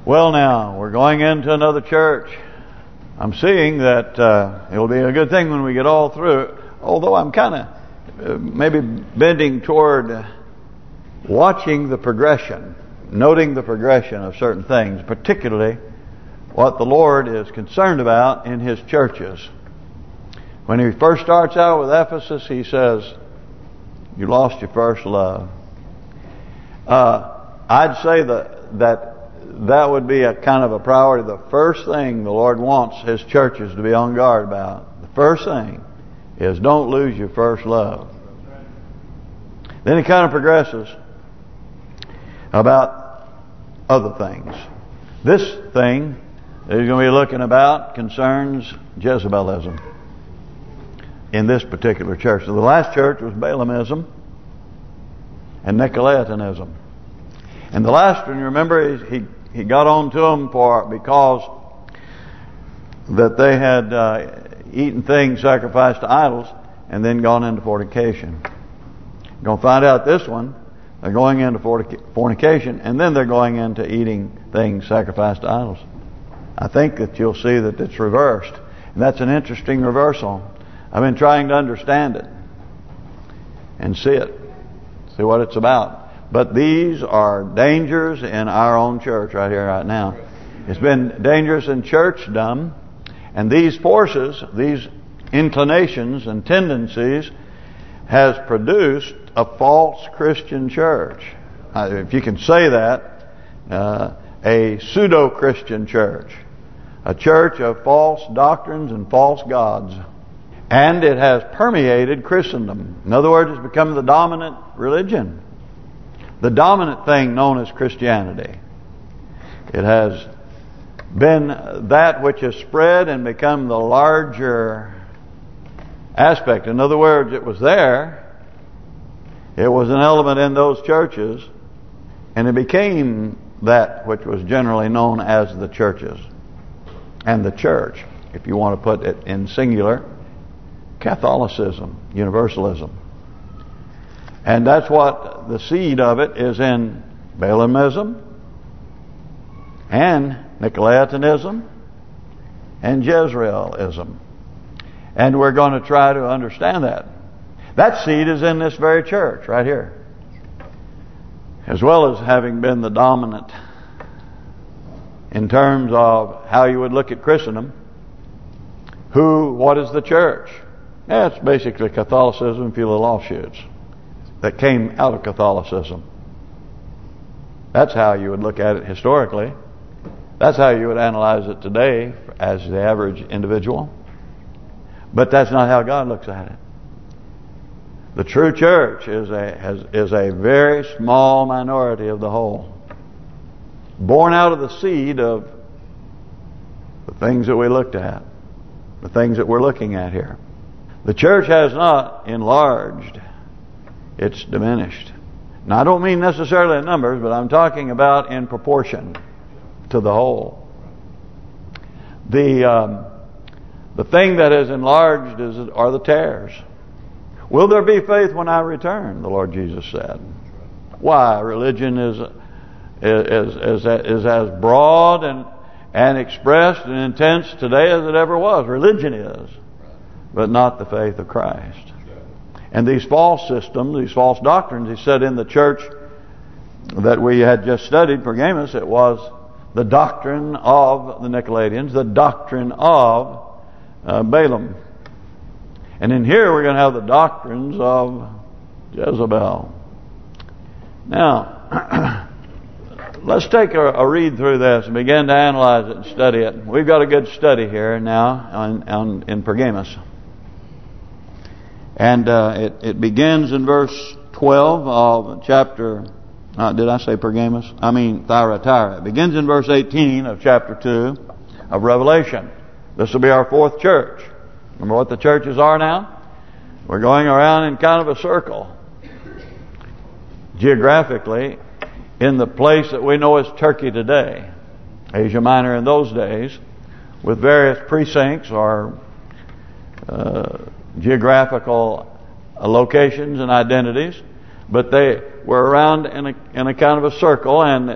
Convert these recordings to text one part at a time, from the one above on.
Well, now, we're going into another church. I'm seeing that it'll be a good thing when we get all through it, although I'm kind of maybe bending toward watching the progression, noting the progression of certain things, particularly what the Lord is concerned about in His churches. When He first starts out with Ephesus, He says, you lost your first love. I'd say that would be a kind of a priority. The first thing the Lord wants His churches to be on guard about, the first thing, is don't lose your first love. Then He kind of progresses about other things. This thing that He's going to be looking about concerns Jezebelism in this particular church. So the last church was Balaamism and Nicolaitanism. And the last one, you remember, he got on to them because that they had eaten things sacrificed to idols and then gone into fornication. You're going to find out this one, they're going into fornication and then they're going into eating things sacrificed to idols. I think that you'll see that it's reversed. And that's an interesting reversal. I've been trying to understand it and see what it's about. But these are dangers in our own church right here, right now. It's been dangerous in churchdom. And these forces, these inclinations and tendencies has produced a false Christian church. If you can say that, a pseudo-Christian church. A church of false doctrines and false gods. And it has permeated Christendom. In other words, it's become the dominant religion. The dominant thing known as Christianity. It has been that which has spread and become the larger aspect. In other words, it was there. It was an element in those churches. And it became that which was generally known as the churches. And the church, if you want to put it in singular, Catholicism, universalism. And that's what the seed of it is in Balaamism and Nicolaitanism and Jezreelism. And we're going to try to understand that. That seed is in this very church right here. As well as having been the dominant in terms of how you would look at Christendom. What is the church? Yeah, it's basically Catholicism and a few little offshoots that came out of Catholicism. That's how you would look at it historically. That's how you would analyze it today as the average individual. But that's not how God looks at it. The true church is a very small minority of the whole. Born out of the seed of the things that we looked at. The things that we're looking at here. The church has not enlarged. It's diminished. Now, I don't mean necessarily in numbers, but I'm talking about in proportion to the whole. The thing that has enlarged are the tares. Will there be faith when I return? The Lord Jesus said. Why? Religion is as broad and expressed and intense today as it ever was. Religion is, but not the faith of Christ. And these false systems, these false doctrines, He said in the church that we had just studied, Pergamos, it was the doctrine of the Nicolaitans, the doctrine of Balaam. And in here we're going to have the doctrines of Jezebel. Now, let's take a read through this and begin to analyze it and study it. We've got a good study here now in Pergamos. And it begins in verse 12 of chapter... did I say Pergamos? I mean Thyatira. It begins in verse 18 of chapter 2 of Revelation. This will be our fourth church. Remember what the churches are now? We're going around in kind of a circle. Geographically, in the place that we know as Turkey today. Asia Minor in those days. With various precincts or geographical locations and identities, but they were around in a kind of a circle, and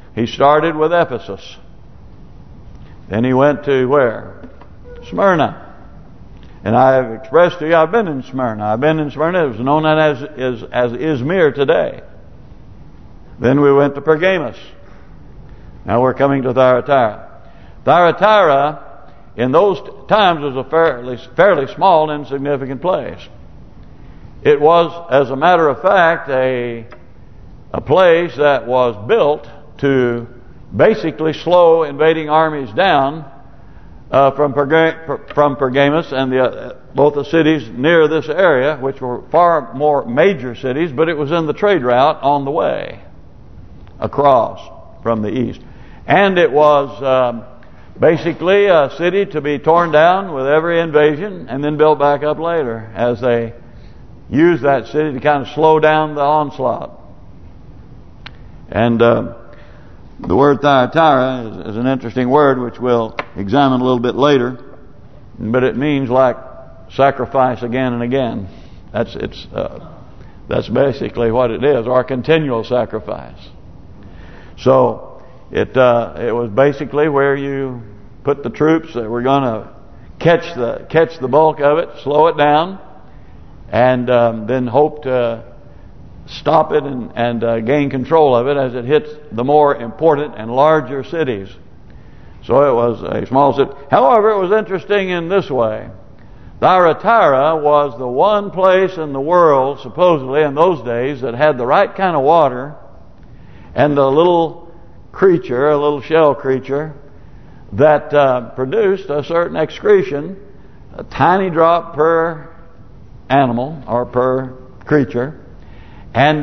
He started with Ephesus. Then he went to where? Smyrna. And I have expressed to you, I've been in Smyrna. I've been in Smyrna. It was known as Izmir today. Then we went to Pergamos. Now we're coming to Thyatira. Thyatira, in those times, was a fairly small, insignificant place. It was, as a matter of fact, a place that was built to basically slow invading armies down from Pergamos and both the cities near this area, which were far more major cities, but it was in the trade route on the way across from the east. And it was basically a city to be torn down with every invasion and then built back up later, as they used that city to kind of slow down the onslaught. And the word Thyatira is an interesting word which we'll examine a little bit later, but it means like sacrifice again and again. That's basically what it is, or continual sacrifice. So it was basically where you put the troops that were going to catch the bulk of it, slow it down, and then hope to stop it and gain control of it as it hits the more important and larger cities. So it was a small city. However, it was interesting in this way. Thyatira was the one place in the world, supposedly in those days, that had the right kind of water, and a little creature, a little shell creature, that produced a certain excretion, a tiny drop per animal or per creature. And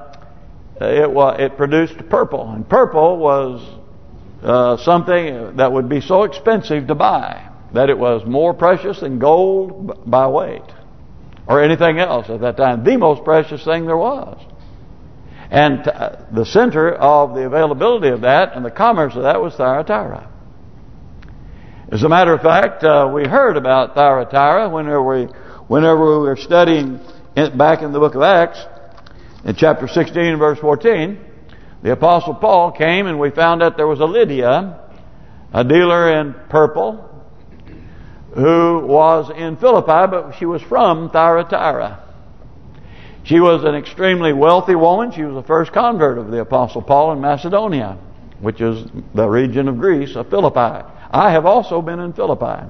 it produced purple, and purple was something that would be so expensive to buy that it was more precious than gold by weight or anything else at that time. The most precious thing there was, and the center of the availability of that and the commerce of that was Thyatira. As a matter of fact, we heard about Thyatira whenever we were studying back in the book of Acts. In chapter 16, verse 14, the Apostle Paul came and we found out there was a Lydia, a dealer in purple, who was in Philippi, but she was from Thyatira. She was an extremely wealthy woman. She was the first convert of the Apostle Paul in Macedonia, which is the region of Greece, of Philippi. I have also been in Philippi.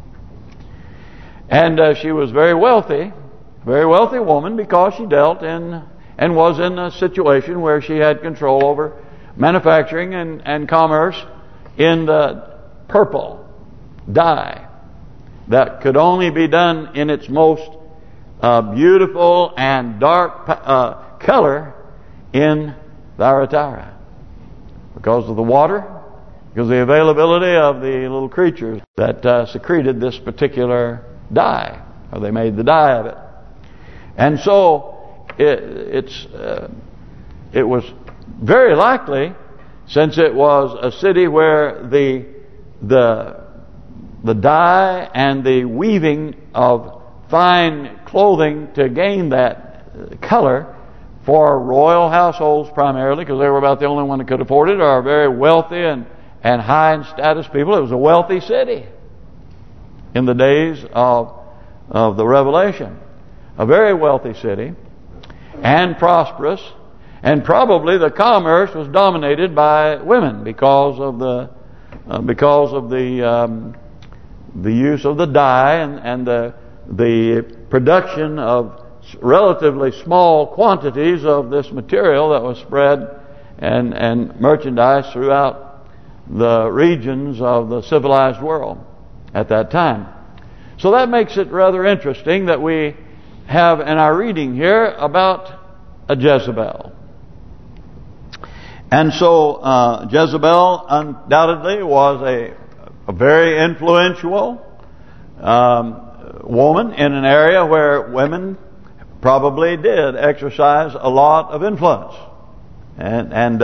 And she was very wealthy woman, because she dealt in and was in a situation where she had control over manufacturing and commerce in the purple dye that could only be done in its most beautiful and dark color in Thyatira, because of the water, because of the availability of the little creatures that secreted this particular dye, or they made the dye of it. And so it was very likely, since it was a city where the dye and the weaving of fine clothing to gain that color for royal households primarily, because they were about the only one that could afford it, or very wealthy and high in status people. It was a wealthy city in the days of the Revelation. A very wealthy city, and prosperous, and probably the commerce was dominated by women because of the use of the dye and the production of relatively small quantities of this material that was spread and merchandise throughout the regions of the civilized world at that time. So that makes it rather interesting that we have in our reading here about a Jezebel. And so Jezebel undoubtedly was a very influential woman in an area where women probably did exercise a lot of influence, and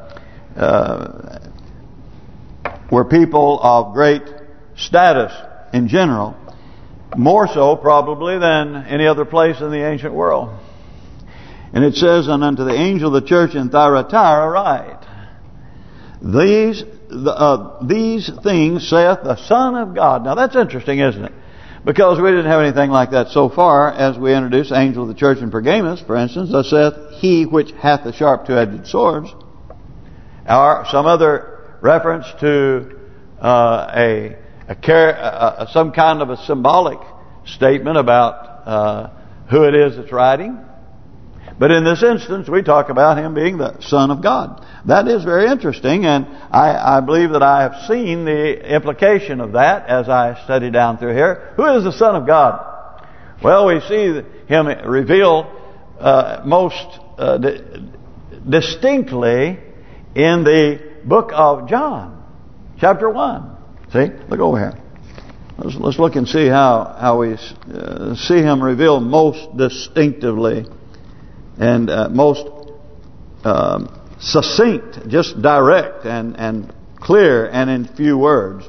were people of great status in general. More so probably than any other place in the ancient world. And it says, and unto the angel of the church in Thyatira write. These things saith the Son of God. Now that's interesting, isn't it? Because we didn't have anything like that so far as we introduced angel of the church in Pergamos, for instance. Thus saith he which hath the sharp two-edged swords. Or some other reference to some kind of a symbolic statement about who it is that's writing. But in this instance, we talk about him being the Son of God. That is very interesting, and I believe that I have seen the implication of that as I study down through here. Who is the Son of God? Well, we see him revealed most distinctly in the book of John, chapter 1. See? Look over here. Let's look and see how we see him revealed most distinctively and most succinct, just direct and clear and in few words.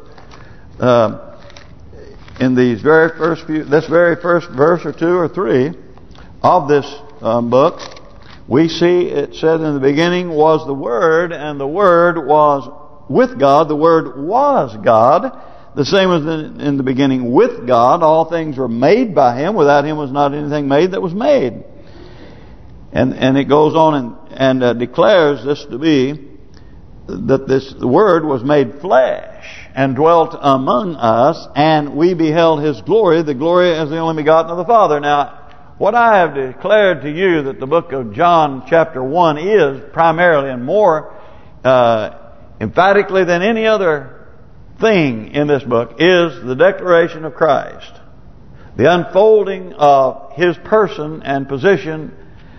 In these this very first verse or 2 or 3 of this book, we see it said in the beginning was the Word, and the Word was with God. The Word was God. The same as in the beginning with God. All things were made by Him. Without Him was not anything made that was made. And it goes on and declares this to be that the Word was made flesh and dwelt among us, and we beheld His glory, the glory as the only begotten of the Father. Now, what I have declared to you that the book of John chapter 1 is primarily and more emphatically than any other thing in this book is the declaration of Christ. The unfolding of His person and position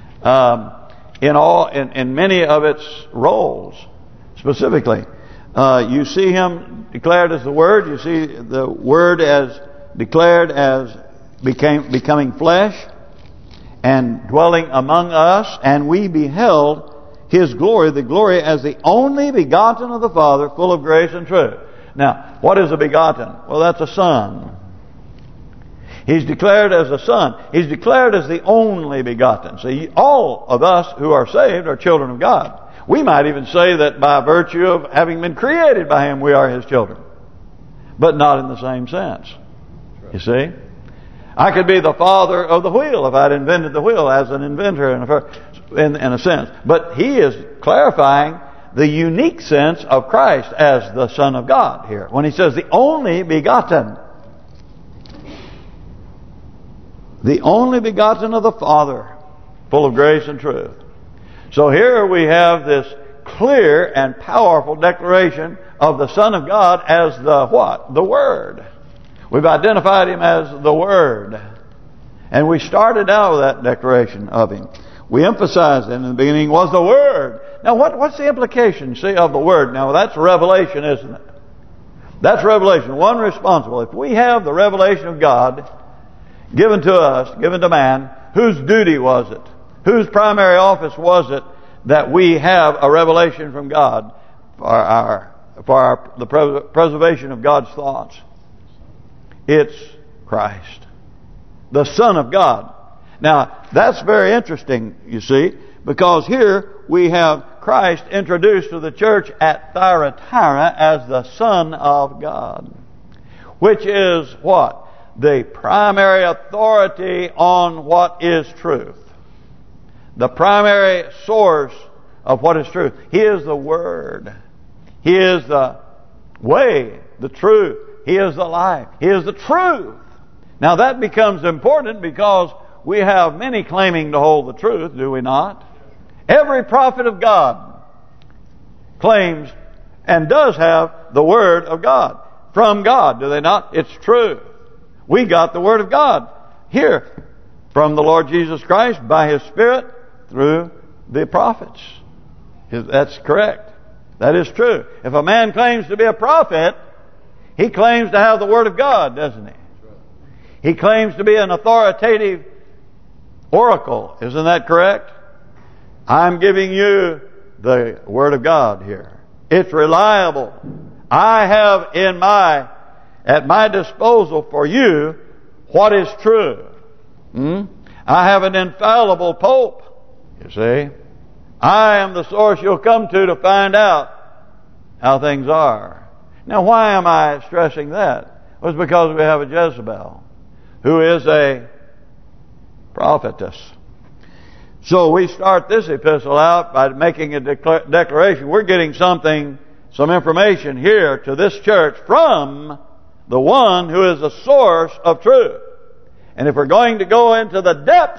in many of its roles. Specifically, you see Him declared as the Word. You see the Word as declared as becoming flesh and dwelling among us, and we beheld His glory, the glory as the only begotten of the Father, full of grace and truth. Now, what is a begotten? Well, that's a son. He's declared as a son. He's declared as the only begotten. See, all of us who are saved are children of God. We might even say that by virtue of having been created by Him, we are His children. But not in the same sense. You see? I could be the father of the wheel if I'd invented the wheel as an inventor in a sense. But He is clarifying the unique sense of Christ as the Son of God here. When He says the only begotten. The only begotten of the Father, full of grace and truth. So here we have this clear and powerful declaration of the Son of God as the what? The Word. We've identified Him as the Word. And we started out with that declaration of Him. We emphasized in the beginning was the Word. Now what's the implication, see, of the Word? Now that's revelation, isn't it? That's revelation. One responsible. If we have the revelation of God given to us, given to man, whose duty was it? Whose primary office was it that we have a revelation from God for the preservation of God's thoughts? It's Christ, the Son of God. Now, that's very interesting, you see, because here we have Christ introduced to the church at Thyatira as the Son of God, which is what? The primary authority on what is truth. The primary source of what is truth. He is the Word. He is the way, the truth. He is the life. He is the truth. Now that becomes important because we have many claiming to hold the truth, do we not? Every prophet of God claims and does have the Word of God. From God, do they not? It's true. We got the Word of God here from the Lord Jesus Christ by His Spirit through the prophets. That's correct. That is true. If a man claims to be a prophet, he claims to have the Word of God, doesn't he? He claims to be an authoritative oracle. Isn't that correct? I'm giving you the Word of God here. It's reliable. I have at my disposal for you what is true. I have an infallible Pope, you see. I am the source you'll come to find out how things are. Now, why am I stressing that? Well, it's because we have a Jezebel who is a prophetess. So we start this epistle out by making a declaration. We're getting some information here to this church from the one who is the source of truth. And if we're going to go into the depths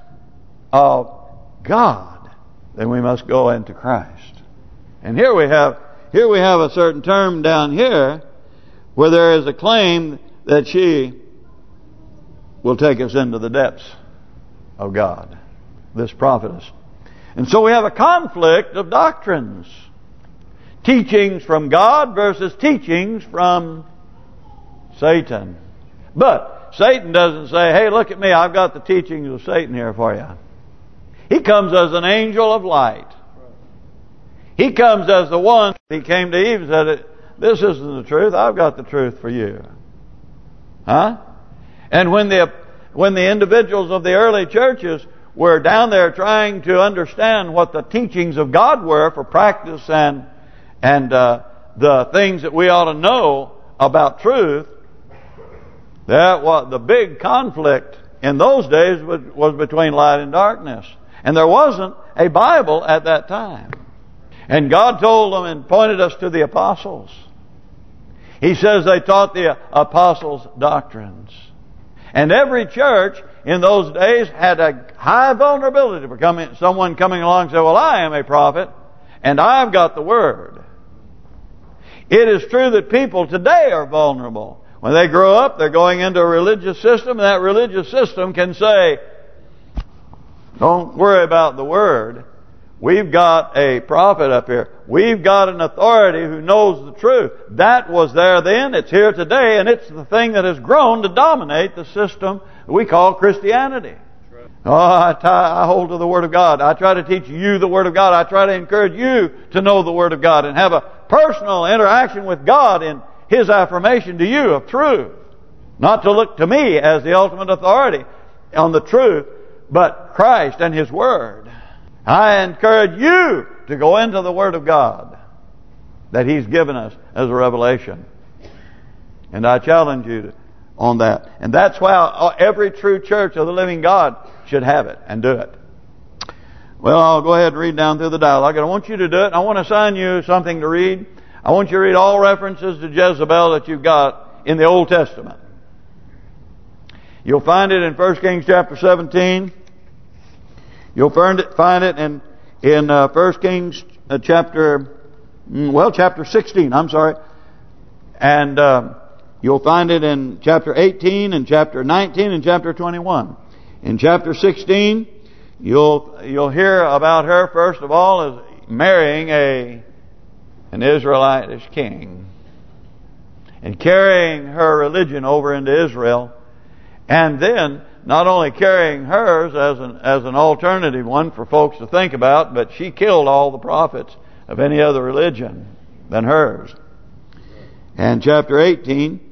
of God, then we must go into Christ. And here we have a certain term down here where there is a claim that she will take us into the depths of God, this prophetess. And so we have a conflict of doctrines. Teachings from God versus teachings from Satan. But Satan doesn't say, hey, look at me, I've got the teachings of Satan here for you. He comes as an angel of light. He comes as the one. He came to Eve and said, this isn't the truth, I've got the truth for you. Huh? And when the individuals of the early churches were down there trying to understand what the teachings of God were for practice and the things that we ought to know about truth, that was the big conflict in those days was between light and darkness. And there wasn't a Bible at that time. And God told them and pointed us to the apostles. He says they taught the apostles' doctrines. And every church in those days had a high vulnerability for someone coming along and say, well, I am a prophet and I've got the word. It is true that people today are vulnerable. When they grow up, they're going into a religious system, and that religious system can say, don't worry about the word. We've got a prophet up here. We've got an authority who knows the truth. That was there then, it's here today, and it's the thing that has grown to dominate the system we call Christianity. Oh, I hold to the Word of God. I try to teach you the Word of God. I try to encourage you to know the Word of God and have a personal interaction with God in His affirmation to you of truth. Not to look to me as the ultimate authority on the truth, but Christ and His Word. I encourage you to go into the Word of God that He's given us as a revelation. And I challenge you on that. And that's why every true church of the living God should have it and do it. Well, I'll go ahead and read down through the dialogue. And I want you to do it. I want to assign you something to read. I want you to read all references to Jezebel that you've got in the Old Testament. You'll find it in 1 Kings chapter 17. You'll find it in 1 Kings chapter 16. I'm sorry. And you'll find it in chapter 18 and chapter 19 and chapter 21. In chapter 16, you'll hear about her first of all as marrying an Israelitish king and carrying her religion over into Israel, and then not only carrying hers as an alternative one for folks to think about, but she killed all the prophets of any other religion than hers. And chapter 18,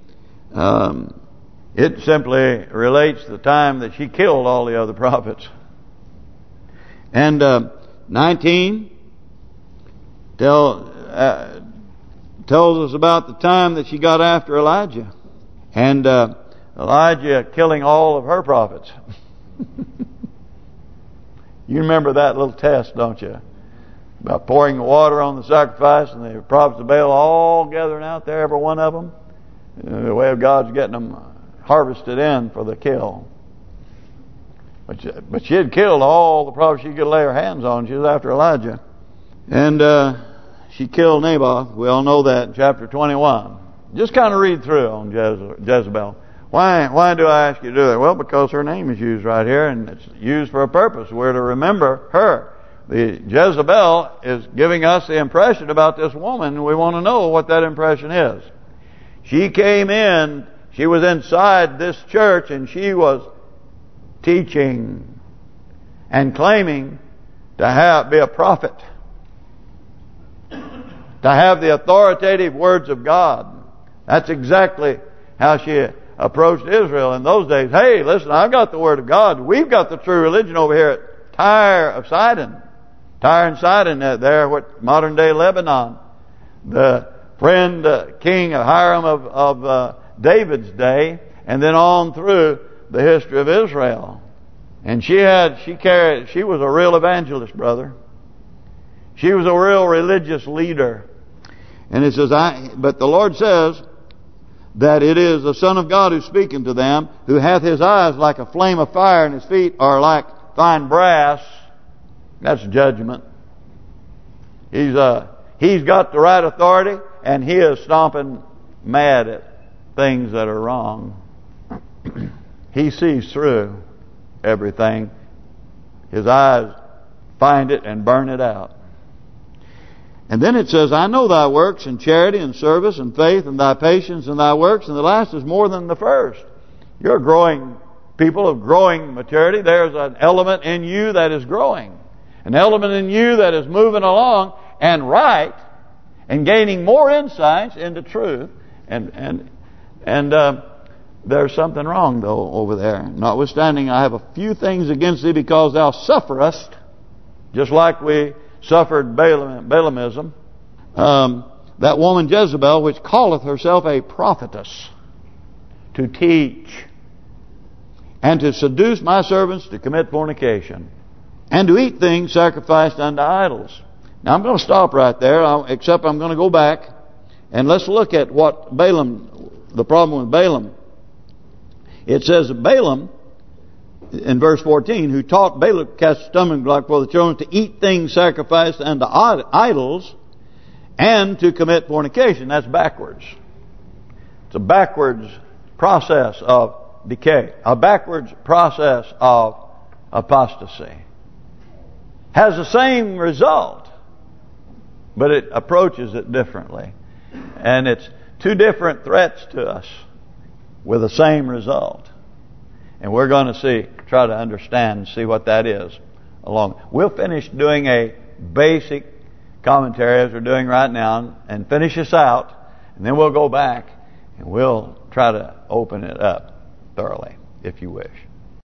it simply relates the time that she killed all the other prophets. And 19 tells us about the time that she got after Elijah. And Elijah killing all of her prophets. You remember that little test, don't you? About pouring the water on the sacrifice and the prophets of Baal all gathering out there, every one of them. The way of God's getting them harvested in for the kill. But she had killed all the prophets she could lay her hands on. She was after Elijah. And she killed Naboth. We all know that in chapter 21. Just kind of read through on Jezebel. Why do I ask you to do that? Well, because her name is used right here, and it's used for a purpose. We're to remember her. The Jezebel is giving us the impression about this woman, and we want to know what that impression is. She came in, she was inside this church, and she was teaching and claiming to be a prophet, to have the authoritative words of God. That's exactly how she approached Israel in those days. Hey, listen, I've got the Word of God. We've got the true religion over here at Tyre of Sidon. Tyre and Sidon, there, what modern day Lebanon. the friend king of Hiram of David's day, and then on through the history of Israel. And she was a real evangelist, brother. She was a real religious leader. And it says, but the Lord says that it is the Son of God who's speaking to them, who hath his eyes like a flame of fire, and his feet are like fine brass. That's judgment. He's got the right authority, and he is stomping mad at things that are wrong. He sees through everything. His eyes find it and burn it out. And then it says, I know thy works and charity and service and faith and thy patience and thy works, and the last is more than the first. You're growing people of growing maturity. There's an element in you that is growing. An element in you that is moving along and right and gaining more insights into truth. And there's something wrong though over there. Notwithstanding, I have a few things against thee, because thou sufferest, just like we suffered Balaamism. That woman Jezebel, which calleth herself a prophetess, to teach and to seduce my servants to commit fornication, and to eat things sacrificed unto idols. Now I'm going to stop right there, except I'm going to go back and let's look at what Balaam, the problem with Balaam. It says Balaam, in verse 14, who taught Balak cast a stumbling block for the children to eat things sacrificed unto idols and to commit fornication. That's backwards. It's a backwards process of decay. A backwards process of apostasy. Has the same result, but it approaches it differently. And it's two different threats to us with the same result. And we're going to try to understand and see what that is. We'll finish doing a basic commentary as we're doing right now and finish this out. And then we'll go back and we'll try to open it up thoroughly, if you wish.